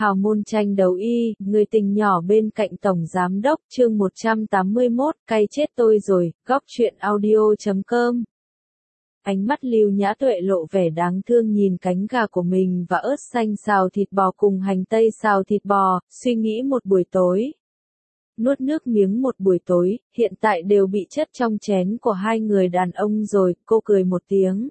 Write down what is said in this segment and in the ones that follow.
Hào môn tranh đấu y, người tình nhỏ bên cạnh tổng giám đốc, chương 181, cay chết tôi rồi, góc truyện audio.com. Ánh mắt Lưu Nhã Tuệ lộ vẻ đáng thương nhìn cánh gà của mình và ớt xanh xào thịt bò cùng hành tây xào thịt bò, suy nghĩ một buổi tối. Nuốt nước miếng một buổi tối, hiện tại đều bị chất trong chén của hai người đàn ông rồi, cô cười một tiếng.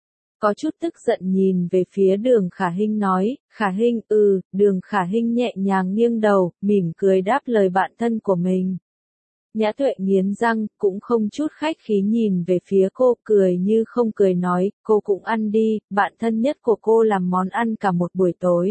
Có chút tức giận nhìn về phía Đường Khả Hinh nói, Khả Hinh, Đường Khả Hinh nhẹ nhàng nghiêng đầu, mỉm cười đáp lời bạn thân của mình. Nhã Tuệ nghiến răng, cũng không chút khách khí nhìn về phía cô, cười như không cười nói, cô cũng ăn đi, bạn thân nhất của cô làm món ăn cả một buổi tối.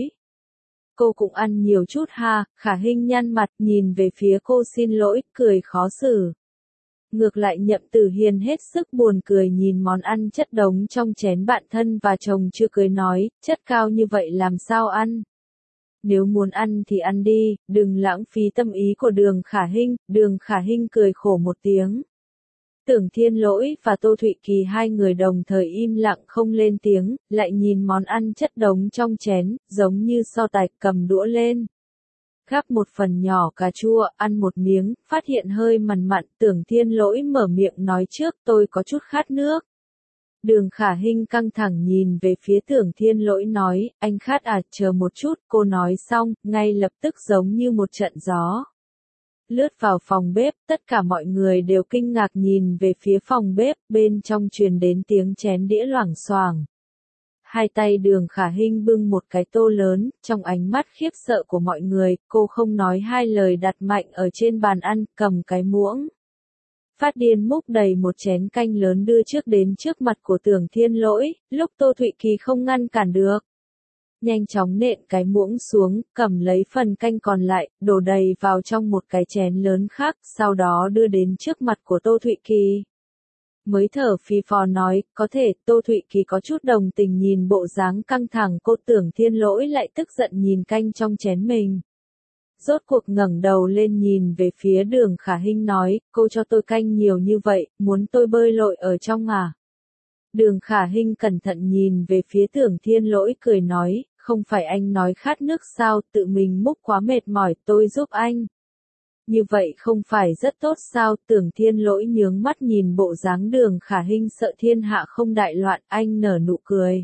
Cô cũng ăn nhiều chút ha, Khả Hinh nhăn mặt nhìn về phía cô xin lỗi, cười khó xử. Ngược lại Nhậm Tử Hiền hết sức buồn cười nhìn món ăn chất đống trong chén bạn thân và chồng chưa cưới nói, chất cao như vậy làm sao ăn. Nếu muốn ăn thì ăn đi, đừng lãng phí tâm ý của Đường Khả Hinh. Đường Khả Hinh cười khổ một tiếng. Tưởng Thiên Lỗi và Tô Thụy Kỳ hai người đồng thời im lặng không lên tiếng, lại nhìn món ăn chất đống trong chén, giống như so tài, cầm đũa lên. Gắp một phần nhỏ cà chua, ăn một miếng, phát hiện hơi mặn mặn, Tưởng Thiên Lỗi mở miệng nói trước, tôi có chút khát nước. Đường Khả Hinh căng thẳng nhìn về phía Tưởng Thiên Lỗi nói, anh khát à, chờ một chút, cô nói xong, ngay lập tức giống như một trận gió. Lướt vào phòng bếp, tất cả mọi người đều kinh ngạc nhìn về phía phòng bếp, bên trong truyền đến tiếng chén đĩa loảng xoảng. Hai tay Đường Khả Hinh bưng một cái tô lớn, trong ánh mắt khiếp sợ của mọi người, cô không nói hai lời đặt mạnh ở trên bàn ăn, cầm cái muỗng. Phát điên múc đầy một chén canh lớn đưa trước đến trước mặt của Tưởng Thiên Lỗi, lúc Tô Thụy Kỳ không ngăn cản được. Nhanh chóng nện cái muỗng xuống, cầm lấy phần canh còn lại, đổ đầy vào trong một cái chén lớn khác, sau đó đưa đến trước mặt của Tô Thụy Kỳ. Mới thở phì phò nói, có thể, Tô Thụy Kỳ có chút đồng tình nhìn bộ dáng căng thẳng cô, Tưởng Thiên Lỗi lại tức giận nhìn canh trong chén mình. Rốt cuộc ngẩng đầu lên nhìn về phía Đường Khả Hinh nói, cô cho tôi canh nhiều như vậy, muốn tôi bơi lội ở trong à? Đường Khả Hinh cẩn thận nhìn về phía Tưởng Thiên Lỗi cười nói, không phải anh nói khát nước sao, tự mình múc quá mệt mỏi, tôi giúp anh. Như vậy không phải rất tốt sao, Tưởng Thiên Lỗi nhướng mắt nhìn bộ dáng Đường Khả Hinh sợ thiên hạ không đại loạn, anh nở nụ cười.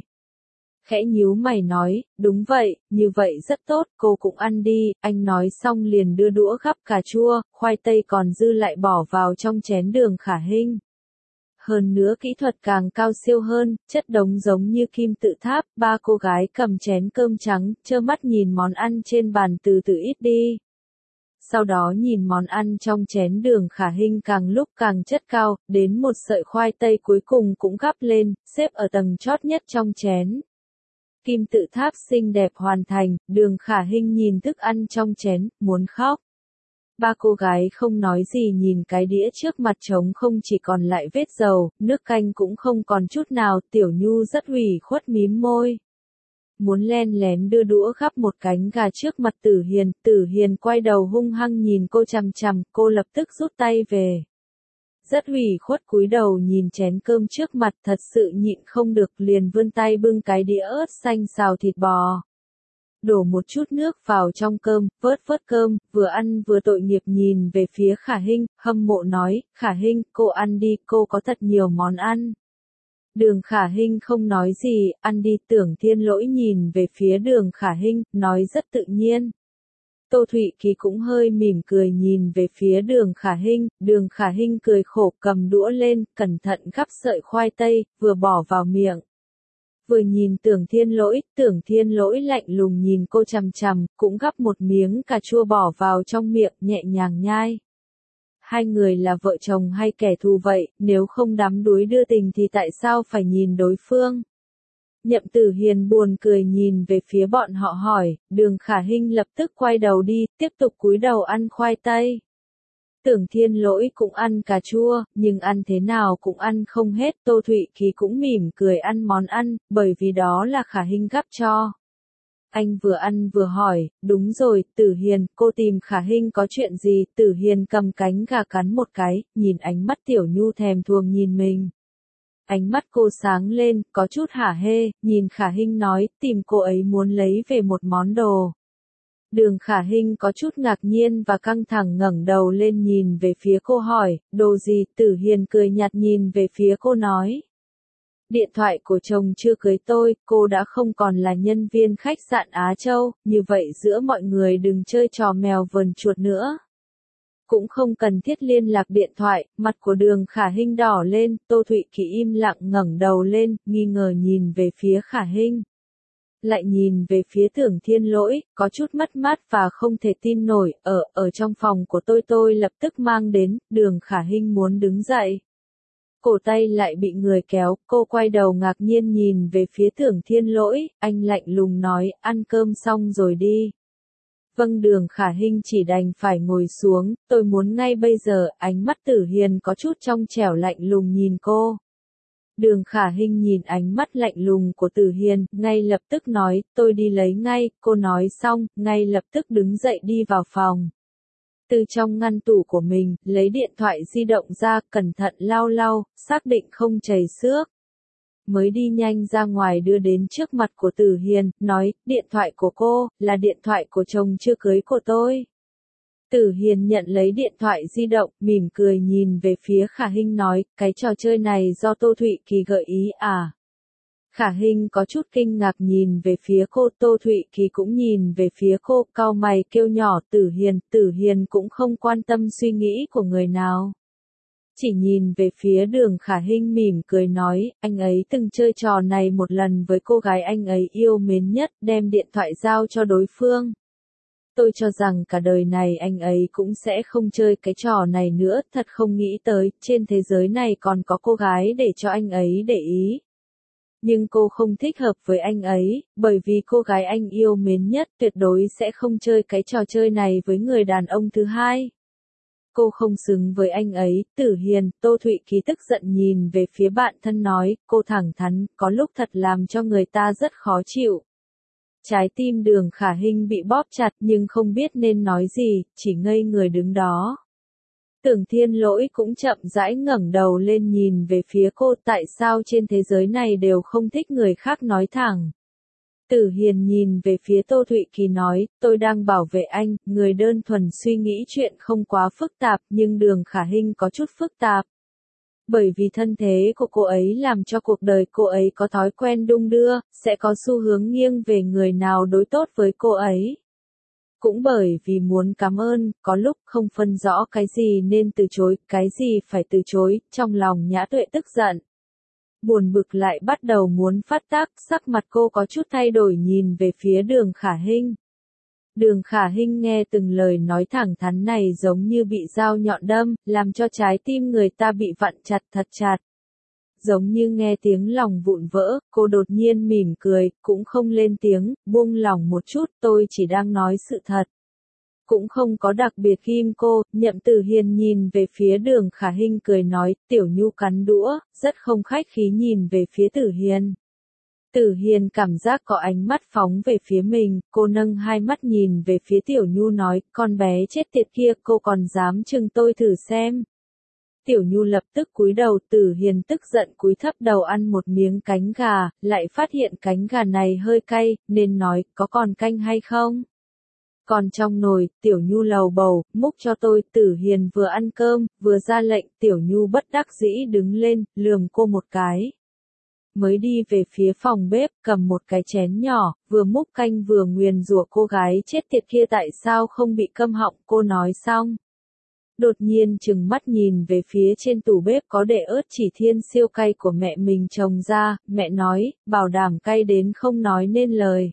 Khẽ nhíu mày nói, đúng vậy, như vậy rất tốt, cô cũng ăn đi, anh nói xong liền đưa đũa gắp cà chua, khoai tây còn dư lại bỏ vào trong chén Đường Khả Hinh. Hơn nữa kỹ thuật càng cao siêu hơn, chất đống giống như kim tự tháp, ba cô gái cầm chén cơm trắng, trơ mắt nhìn món ăn trên bàn từ từ ít đi. Sau đó nhìn món ăn trong chén Đường Khả Hinh càng lúc càng chất cao, đến một sợi khoai tây cuối cùng cũng gắp lên, xếp ở tầng chót nhất trong chén. Kim tự tháp xinh đẹp hoàn thành, Đường Khả Hinh nhìn thức ăn trong chén, muốn khóc. Ba cô gái không nói gì nhìn cái đĩa trước mặt trống không chỉ còn lại vết dầu, nước canh cũng không còn chút nào, Tiểu Nhu rất ủy khuất mím môi. Muốn len lén đưa đũa gắp một cánh gà trước mặt Tử Hiền quay đầu hung hăng nhìn cô chằm chằm, cô lập tức rút tay về. Rất ủy khuất cúi đầu nhìn chén cơm trước mặt thật sự nhịn không được liền vươn tay bưng cái đĩa ớt xanh xào thịt bò. Đổ một chút nước vào trong cơm, vớt cơm, vừa ăn vừa tội nghiệp nhìn về phía Khả Hinh, hâm mộ nói, Khả Hinh, cô ăn đi, cô có thật nhiều món ăn. Đường Khả Hinh không nói gì, ăn đi. Tưởng Thiên Lỗi nhìn về phía Đường Khả Hinh, nói rất tự nhiên. Tô Thụy Kỳ cũng hơi mỉm cười nhìn về phía Đường Khả Hinh cười khổ cầm đũa lên, cẩn thận gắp sợi khoai tây, vừa bỏ vào miệng. Vừa nhìn Tưởng Thiên Lỗi lạnh lùng nhìn cô chằm chằm, cũng gắp một miếng cà chua bỏ vào trong miệng, nhẹ nhàng nhai. Hai người là vợ chồng hay kẻ thù vậy, nếu không đắm đuối đưa tình thì tại sao phải nhìn đối phương? Nhậm Tử Hiền buồn cười nhìn về phía bọn họ hỏi, Đường Khả Hinh lập tức quay đầu đi, tiếp tục cúi đầu ăn khoai tây. Tưởng Thiên Lỗi cũng ăn cà chua, nhưng ăn thế nào cũng ăn không hết, Tô Thụy Kỳ cũng mỉm cười ăn món ăn, bởi vì đó là Khả Hinh gắp cho. Anh vừa ăn vừa hỏi, đúng rồi, Tử Hiền, cô tìm Khả Hinh có chuyện gì? Tử Hiền cầm cánh gà cắn một cái, nhìn ánh mắt Tiểu Nhu thèm thuồng nhìn mình. Ánh mắt cô sáng lên, có chút hả hê, nhìn Khả Hinh nói, tìm cô ấy muốn lấy về một món đồ. Đường Khả Hinh có chút ngạc nhiên và căng thẳng ngẩng đầu lên nhìn về phía cô hỏi, đồ gì? Tử Hiền cười nhạt nhìn về phía cô nói. Điện thoại của chồng chưa cưới tôi, cô đã không còn là nhân viên khách sạn Á Châu, như vậy giữa mọi người đừng chơi trò mèo vờn chuột nữa. Cũng không cần thiết liên lạc điện thoại, mặt của Đường Khả Hinh đỏ lên, Tô Thụy Kỳ im lặng ngẩng đầu lên, nghi ngờ nhìn về phía Khả Hinh. Lại nhìn về phía Tưởng Thiên Lỗi, có chút mất mát và không thể tin nổi, ở trong phòng của tôi lập tức mang đến, Đường Khả Hinh muốn đứng dậy. Cổ tay lại bị người kéo, cô quay đầu ngạc nhiên nhìn về phía Tưởng Thiên Lỗi, anh lạnh lùng nói, ăn cơm xong rồi đi. Vâng, Đường Khả Hinh chỉ đành phải ngồi xuống, tôi muốn ngay bây giờ, ánh mắt Tử Hiền có chút trong trẻo lạnh lùng nhìn cô. Đường Khả Hinh nhìn ánh mắt lạnh lùng của Tử Hiền, ngay lập tức nói, tôi đi lấy ngay, cô nói xong, ngay lập tức đứng dậy đi vào phòng. Từ trong ngăn tủ của mình, lấy điện thoại di động ra, cẩn thận lau lau, xác định không chảy xước. Mới đi nhanh ra ngoài đưa đến trước mặt của Tử Hiền, nói, điện thoại của cô, là điện thoại của chồng chưa cưới của tôi. Tử Hiền nhận lấy điện thoại di động, mỉm cười nhìn về phía Khả Hinh nói, cái trò chơi này do Tô Thụy Kỳ gợi ý à? Khả Hinh có chút kinh ngạc nhìn về phía cô, Tô Thụy Kỳ cũng nhìn về phía cô, cau mày kêu nhỏ, Tử Hiền cũng không quan tâm suy nghĩ của người nào. Chỉ nhìn về phía Đường Khả Hinh mỉm cười nói, anh ấy từng chơi trò này một lần với cô gái anh ấy yêu mến nhất, đem điện thoại giao cho đối phương. Tôi cho rằng cả đời này anh ấy cũng sẽ không chơi cái trò này nữa, thật không nghĩ tới, trên thế giới này còn có cô gái để cho anh ấy để ý. Nhưng cô không thích hợp với anh ấy, bởi vì cô gái anh yêu mến nhất tuyệt đối sẽ không chơi cái trò chơi này với người đàn ông thứ hai. Cô không xứng với anh ấy, Tử Hiền, Tô Thụy Kỳ tức giận nhìn về phía bạn thân nói, cô thẳng thắn, có lúc thật làm cho người ta rất khó chịu. Trái tim Đường Khả Hinh bị bóp chặt nhưng không biết nên nói gì, chỉ ngây người đứng đó. Tưởng Thiên Lỗi cũng chậm rãi ngẩng đầu lên nhìn về phía cô, tại sao trên thế giới này đều không thích người khác nói thẳng. Tử Hiền nhìn về phía Tô Thụy Kỳ nói, tôi đang bảo vệ anh, người đơn thuần suy nghĩ chuyện không quá phức tạp, nhưng Đường Khả Hinh có chút phức tạp. Bởi vì thân thế của cô ấy làm cho cuộc đời cô ấy có thói quen đung đưa, sẽ có xu hướng nghiêng về người nào đối tốt với cô ấy. Cũng bởi vì muốn cảm ơn, có lúc không phân rõ cái gì nên từ chối, cái gì phải từ chối, trong lòng Nhã Tuệ tức giận. Buồn bực lại bắt đầu muốn phát tác, sắc mặt cô có chút thay đổi nhìn về phía Đường Khả Hinh. Đường Khả Hinh nghe từng lời nói thẳng thắn này giống như bị dao nhọn đâm, làm cho trái tim người ta bị vặn chặt thật chặt. Giống như nghe tiếng lòng vụn vỡ, cô đột nhiên mỉm cười, cũng không lên tiếng, buông lỏng một chút, tôi chỉ đang nói sự thật. Cũng không có đặc biệt ghim cô, Nhậm Tử Hiền nhìn về phía Đường Khả Hinh cười nói, Tiểu Nhu cắn đũa, rất không khách khí nhìn về phía Tử Hiền. Tử Hiền cảm giác có ánh mắt phóng về phía mình, cô nâng hai mắt nhìn về phía Tiểu Nhu nói, con bé chết tiệt kia, cô còn dám chừng tôi thử xem. Tiểu Nhu lập tức cúi đầu, Tử Hiền tức giận cúi thấp đầu ăn một miếng cánh gà, lại phát hiện cánh gà này hơi cay, nên nói, có còn canh hay không? Còn trong nồi, Tiểu Nhu lầu bầu, múc cho tôi, Tử Hiền vừa ăn cơm, vừa ra lệnh, Tiểu Nhu bất đắc dĩ đứng lên, lườm cô một cái. Mới đi về phía phòng bếp, cầm một cái chén nhỏ, vừa múc canh vừa nguyền rủa cô gái chết tiệt kia tại sao không bị câm họng, cô nói xong. Đột nhiên trừng mắt nhìn về phía trên tủ bếp có để ớt chỉ thiên siêu cay của mẹ mình trồng ra, mẹ nói, bảo đảm cay đến không nói nên lời.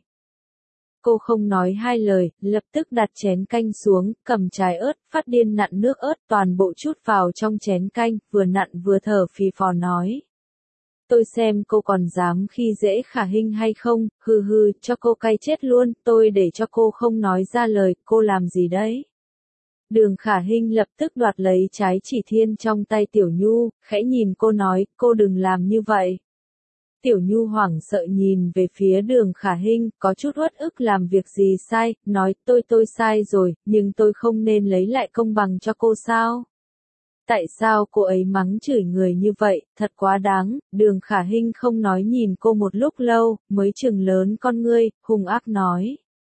Cô không nói hai lời, lập tức đặt chén canh xuống, cầm trái ớt, phát điên nặn nước ớt toàn bộ chút vào trong chén canh, vừa nặn vừa thở phì phò nói. Tôi xem cô còn dám khi dễ Khả Hinh hay không, hừ hừ, cho cô cay chết luôn, tôi để cho cô không nói ra lời, cô làm gì đấy? Đường Khả Hinh lập tức đoạt lấy trái chỉ thiên trong tay Tiểu Nhu, khẽ nhìn cô nói, cô đừng làm như vậy. Tiểu Nhu hoảng sợ nhìn về phía Đường Khả Hinh, có chút uất ức làm việc gì sai, nói, tôi sai rồi, nhưng tôi không nên lấy lại công bằng cho cô sao? Tại sao cô ấy mắng chửi người như vậy, thật quá đáng, Đường Khả Hinh không nói nhìn cô một lúc lâu, mới trừng lớn con ngươi, hung ác nói.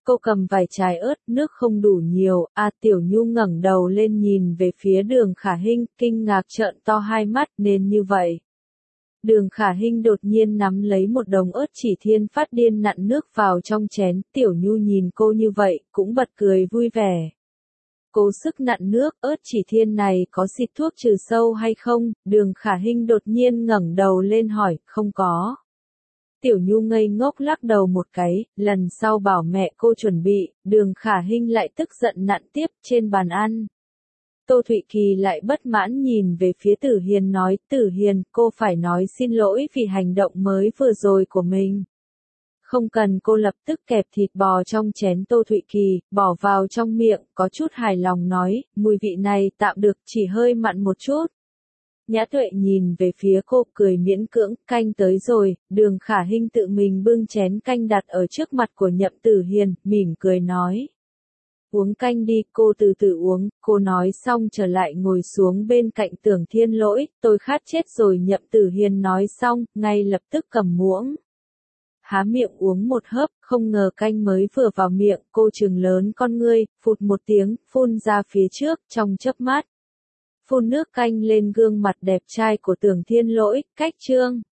Cô cầm vài trái ớt, nước không đủ nhiều, Tiểu Nhu ngẩng đầu lên nhìn về phía Đường Khả Hinh, kinh ngạc trợn to hai mắt, nên như vậy. Đường Khả Hinh đột nhiên nắm lấy một đống ớt chỉ thiên phát điên nặn nước vào trong chén, Tiểu Nhu nhìn cô như vậy, cũng bật cười vui vẻ. Cố sức nặn nước, ớt chỉ thiên này có xịt thuốc trừ sâu hay không? Đường Khả Hinh đột nhiên ngẩng đầu lên hỏi, không có. Tiểu Nhu ngây ngốc lắc đầu một cái, lần sau bảo mẹ cô chuẩn bị, Đường Khả Hinh lại tức giận nặn tiếp trên bàn ăn. Tô Thụy Kỳ lại bất mãn nhìn về phía Tử Hiền nói, Tử Hiền, cô phải nói xin lỗi vì hành động mới vừa rồi của mình. Không cần, cô lập tức kẹp thịt bò trong chén Tô Thụy Kỳ, bỏ vào trong miệng, có chút hài lòng nói, mùi vị này tạm được, chỉ hơi mặn một chút. Nhã Tuệ nhìn về phía cô, cười miễn cưỡng, canh tới rồi, Đường Khả Hinh tự mình bưng chén canh đặt ở trước mặt của Nhậm Tử Hiền, mỉm cười nói. Uống canh đi, cô từ từ uống, cô nói xong trở lại ngồi xuống bên cạnh Tưởng Thiên Lỗi, tôi khát chết rồi. Nhậm Tử Hiền nói xong, ngay lập tức cầm muỗng. Há miệng uống một hớp, không ngờ canh mới vừa vào miệng, cô trừng lớn con ngươi, phụt một tiếng, phun ra phía trước, trong chớp mắt. Phun nước canh lên gương mặt đẹp trai của Tưởng Thiên Lỗi, cách chương.